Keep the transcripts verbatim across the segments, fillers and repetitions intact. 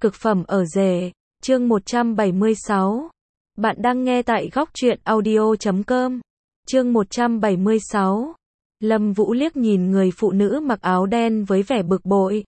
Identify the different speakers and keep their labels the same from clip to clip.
Speaker 1: Cực phẩm ở rể, chương một trăm bảy mươi sáu. Bạn đang nghe tại góc truyện audio chấm com. Chương một trăm bảy mươi sáu. Lâm Vũ liếc nhìn người phụ nữ mặc áo đen với vẻ bực bội.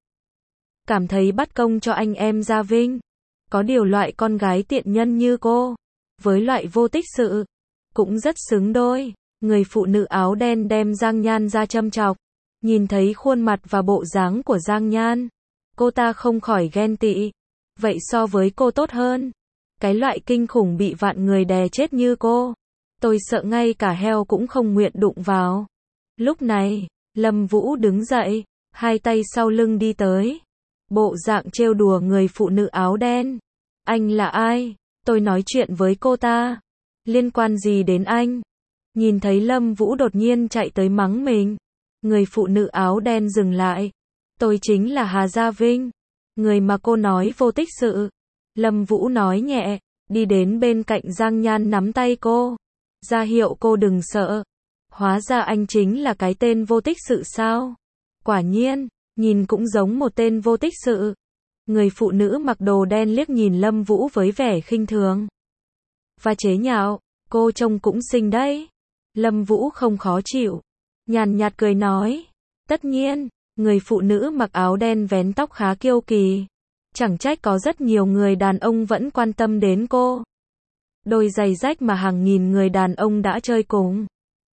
Speaker 1: Cảm thấy bắt công cho anh em Gia Vinh. Có điều loại con gái tiện nhân như cô, với loại vô tích sự, cũng rất xứng đôi. Người phụ nữ áo đen đem Giang Nhan ra châm chọc. Nhìn thấy khuôn mặt và bộ dáng của Giang Nhan, cô ta không khỏi ghen tị. Vậy so với cô tốt hơn. Cái loại kinh khủng bị vạn người đè chết như cô, tôi sợ ngay cả heo cũng không nguyện đụng vào. Lúc này, Lâm Vũ đứng dậy, hai tay sau lưng đi tới. Bộ dạng trêu đùa người phụ nữ áo đen. Anh là ai? Tôi nói chuyện với cô ta. Liên quan gì đến anh? Nhìn thấy Lâm Vũ đột nhiên chạy tới mắng mình, người phụ nữ áo đen dừng lại. Tôi chính là Hà Gia Vinh, người mà cô nói vô tích sự. Lâm Vũ nói nhẹ, đi đến bên cạnh Giang Nhan nắm tay cô, ra hiệu cô đừng sợ. Hóa ra anh chính là cái tên vô tích sự sao? Quả nhiên, nhìn cũng giống một tên vô tích sự. Người phụ nữ mặc đồ đen liếc nhìn Lâm Vũ với vẻ khinh thường và chế nhạo, cô trông cũng xinh đấy. Lâm Vũ không khó chịu, nhàn nhạt cười nói, tất nhiên. Người phụ nữ mặc áo đen vén tóc khá kiêu kỳ. Chẳng trách có rất nhiều người đàn ông vẫn quan tâm đến cô. Đôi giày rách mà hàng nghìn người đàn ông đã chơi cùng.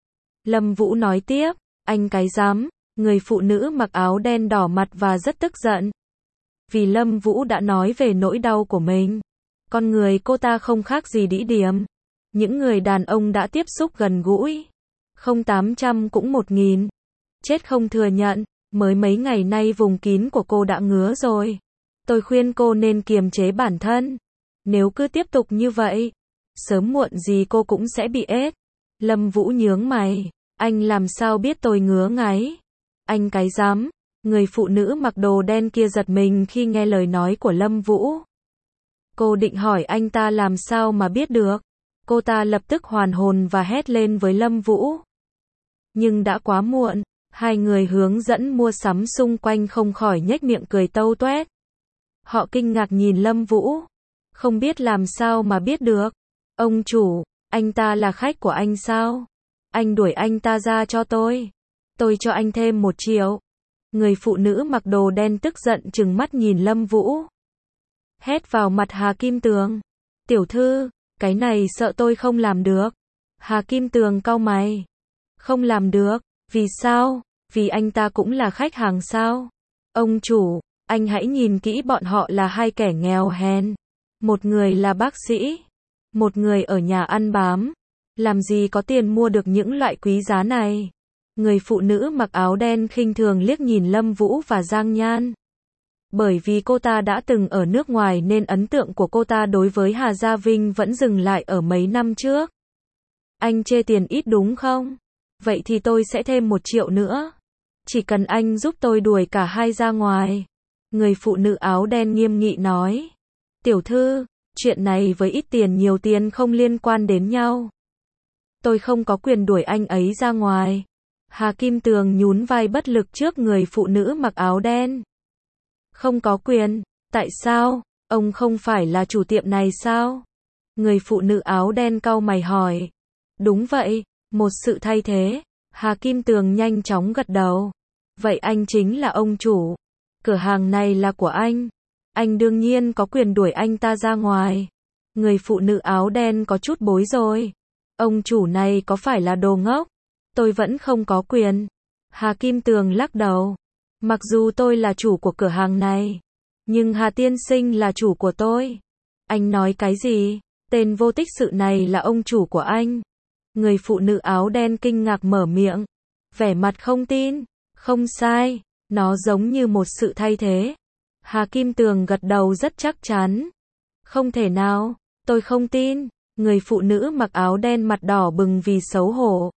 Speaker 1: Lâm Vũ nói tiếp, anh cái dám. Người phụ nữ mặc áo đen đỏ mặt và rất tức giận. Vì Lâm Vũ đã nói về nỗi đau của mình. Con người cô ta không khác gì đĩ điểm. Những người đàn ông đã tiếp xúc gần gũi, không tám trăm cũng một nghìn. Chết không thừa nhận. Mới mấy ngày nay vùng kín của cô đã ngứa rồi. Tôi khuyên cô nên kiềm chế bản thân. Nếu cứ tiếp tục như vậy, sớm muộn gì cô cũng sẽ bị ết. Lâm Vũ nhướng mày. Anh làm sao biết tôi ngứa ngáy? Anh cái dám. Người phụ nữ mặc đồ đen kia giật mình khi nghe lời nói của Lâm Vũ. Cô định hỏi anh ta làm sao mà biết được. Cô ta lập tức hoàn hồn và hét lên với Lâm Vũ. Nhưng đã quá muộn. Hai người hướng dẫn mua sắm xung quanh không khỏi nhếch miệng cười tâu tuét. Họ kinh ngạc nhìn Lâm Vũ. Không biết làm sao mà biết được. Ông chủ, anh ta là khách của anh sao? Anh đuổi anh ta ra cho tôi. Tôi cho anh thêm một triệu. Người phụ nữ mặc đồ đen tức giận trừng mắt nhìn Lâm Vũ. Hét vào mặt Hà Kim Tường. Tiểu thư, cái này sợ tôi không làm được. Hà Kim Tường cau mày. Không làm được. Vì sao? Vì anh ta cũng là khách hàng sao? Ông chủ, anh hãy nhìn kỹ bọn họ là hai kẻ nghèo hèn. Một người là bác sĩ, một người ở nhà ăn bám. Làm gì có tiền mua được những loại quý giá này? Người phụ nữ mặc áo đen khinh thường liếc nhìn Lâm Vũ và Giang Nhan. Bởi vì cô ta đã từng ở nước ngoài nên ấn tượng của cô ta đối với Hà Gia Vinh vẫn dừng lại ở mấy năm trước. Anh chê tiền ít đúng không? Vậy thì tôi sẽ thêm một triệu nữa. Chỉ cần anh giúp tôi đuổi cả hai ra ngoài. Người phụ nữ áo đen nghiêm nghị nói. Tiểu thư, chuyện này với ít tiền nhiều tiền không liên quan đến nhau. Tôi không có quyền đuổi anh ấy ra ngoài. Hà Kim Tường nhún vai bất lực trước người phụ nữ mặc áo đen. Không có quyền, tại sao? Ông không phải là chủ tiệm này sao? Người phụ nữ áo đen cau mày hỏi. Đúng vậy. Một sự thay thế. Hà Kim Tường nhanh chóng gật đầu. Vậy anh chính là ông chủ. Cửa hàng này là của anh. Anh đương nhiên có quyền đuổi anh ta ra ngoài. Người phụ nữ áo đen có chút bối rối. Ông chủ này có phải là đồ ngốc? Tôi vẫn không có quyền. Hà Kim Tường lắc đầu. Mặc dù tôi là chủ của cửa hàng này, nhưng Hà tiên sinh là chủ của tôi. Anh nói cái gì? Tên vô tích sự này là ông chủ của anh. Người phụ nữ áo đen kinh ngạc mở miệng, vẻ mặt không tin. Không sai, nó giống như một sự thay thế. Hà Kim Tường gật đầu rất chắc chắn. Không thể nào, tôi không tin. Người phụ nữ mặc áo đen mặt đỏ bừng vì xấu hổ.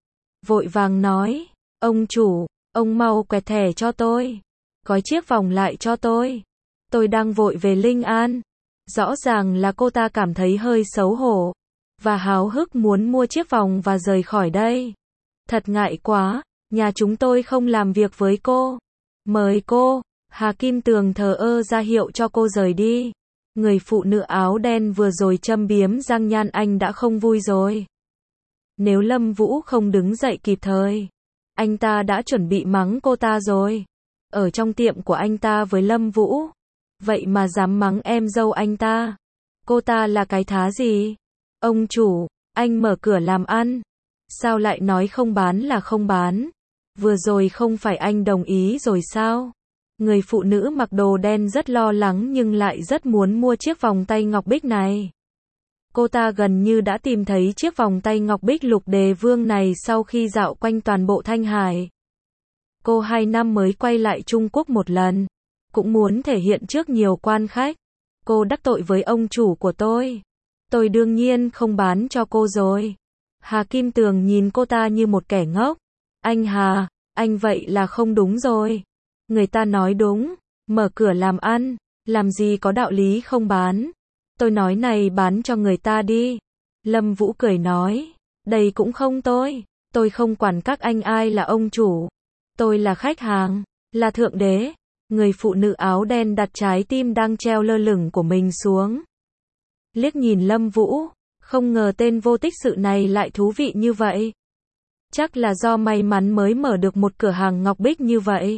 Speaker 1: Vội vàng nói, ông chủ, ông mau quẹt thẻ cho tôi. Gói chiếc vòng lại cho tôi. Tôi đang vội về Linh An. Rõ ràng là cô ta cảm thấy hơi xấu hổ và háo hức muốn mua chiếc vòng và rời khỏi đây. Thật ngại quá, nhà chúng tôi không làm việc với cô. Mời cô. Hà Kim Tường thờ ơ ra hiệu cho cô rời đi. Người phụ nữ áo đen vừa rồi châm biếm Giang Nhan Anh đã không vui rồi. Nếu Lâm Vũ không đứng dậy kịp thời, anh ta đã chuẩn bị mắng cô ta rồi. Ở trong tiệm của anh ta với Lâm Vũ, vậy mà dám mắng em dâu anh ta. Cô ta là cái thá gì? Ông chủ, anh mở cửa làm ăn. Sao lại nói không bán là không bán? Vừa rồi không phải anh đồng ý rồi sao? Người phụ nữ mặc đồ đen rất lo lắng nhưng lại rất muốn mua chiếc vòng tay ngọc bích này. Cô ta gần như đã tìm thấy chiếc vòng tay ngọc bích lục đề vương này sau khi dạo quanh toàn bộ Thanh Hải. Cô hai năm mới quay lại Trung Quốc một lần, cũng muốn thể hiện trước nhiều quan khách. Cô đắc tội với ông chủ của tôi. Tôi đương nhiên không bán cho cô rồi. Hà Kim Tường nhìn cô ta như một kẻ ngốc. Anh Hà, anh vậy là không đúng rồi. Người ta nói đúng, mở cửa làm ăn, làm gì có đạo lý không bán. Tôi nói này bán cho người ta đi. Lâm Vũ cười nói, đây cũng không tôi. Tôi không quản các anh ai là ông chủ. Tôi là khách hàng, là thượng đế. Người phụ nữ áo đen đặt trái tim đang treo lơ lửng của mình xuống. Liếc nhìn Lâm Vũ, không ngờ tên vô tích sự này lại thú vị như vậy. Chắc là do may mắn mới mở được một cửa hàng ngọc bích như vậy.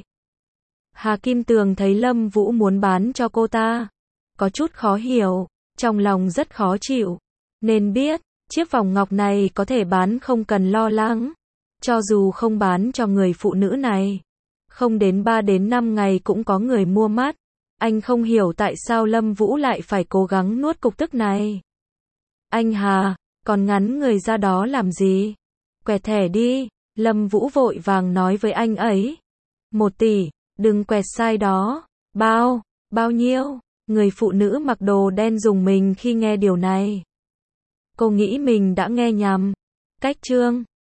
Speaker 1: Hà Kim Tường thấy Lâm Vũ muốn bán cho cô ta, có chút khó hiểu, trong lòng rất khó chịu. Nên biết, chiếc vòng ngọc này có thể bán không cần lo lắng. Cho dù không bán cho người phụ nữ này, không đến ba đến năm ngày cũng có người mua mắt. Anh không hiểu tại sao Lâm Vũ lại phải cố gắng nuốt cục tức này. Anh Hà, còn ngắn người ra đó làm gì? Quẹt thẻ đi. Lâm Vũ vội vàng nói với anh ấy. Một tỷ, đừng quẹt sai đó. Bao, bao nhiêu? Người phụ nữ mặc đồ đen rùng mình khi nghe điều này. Cô nghĩ mình đã nghe nhầm. Cách chương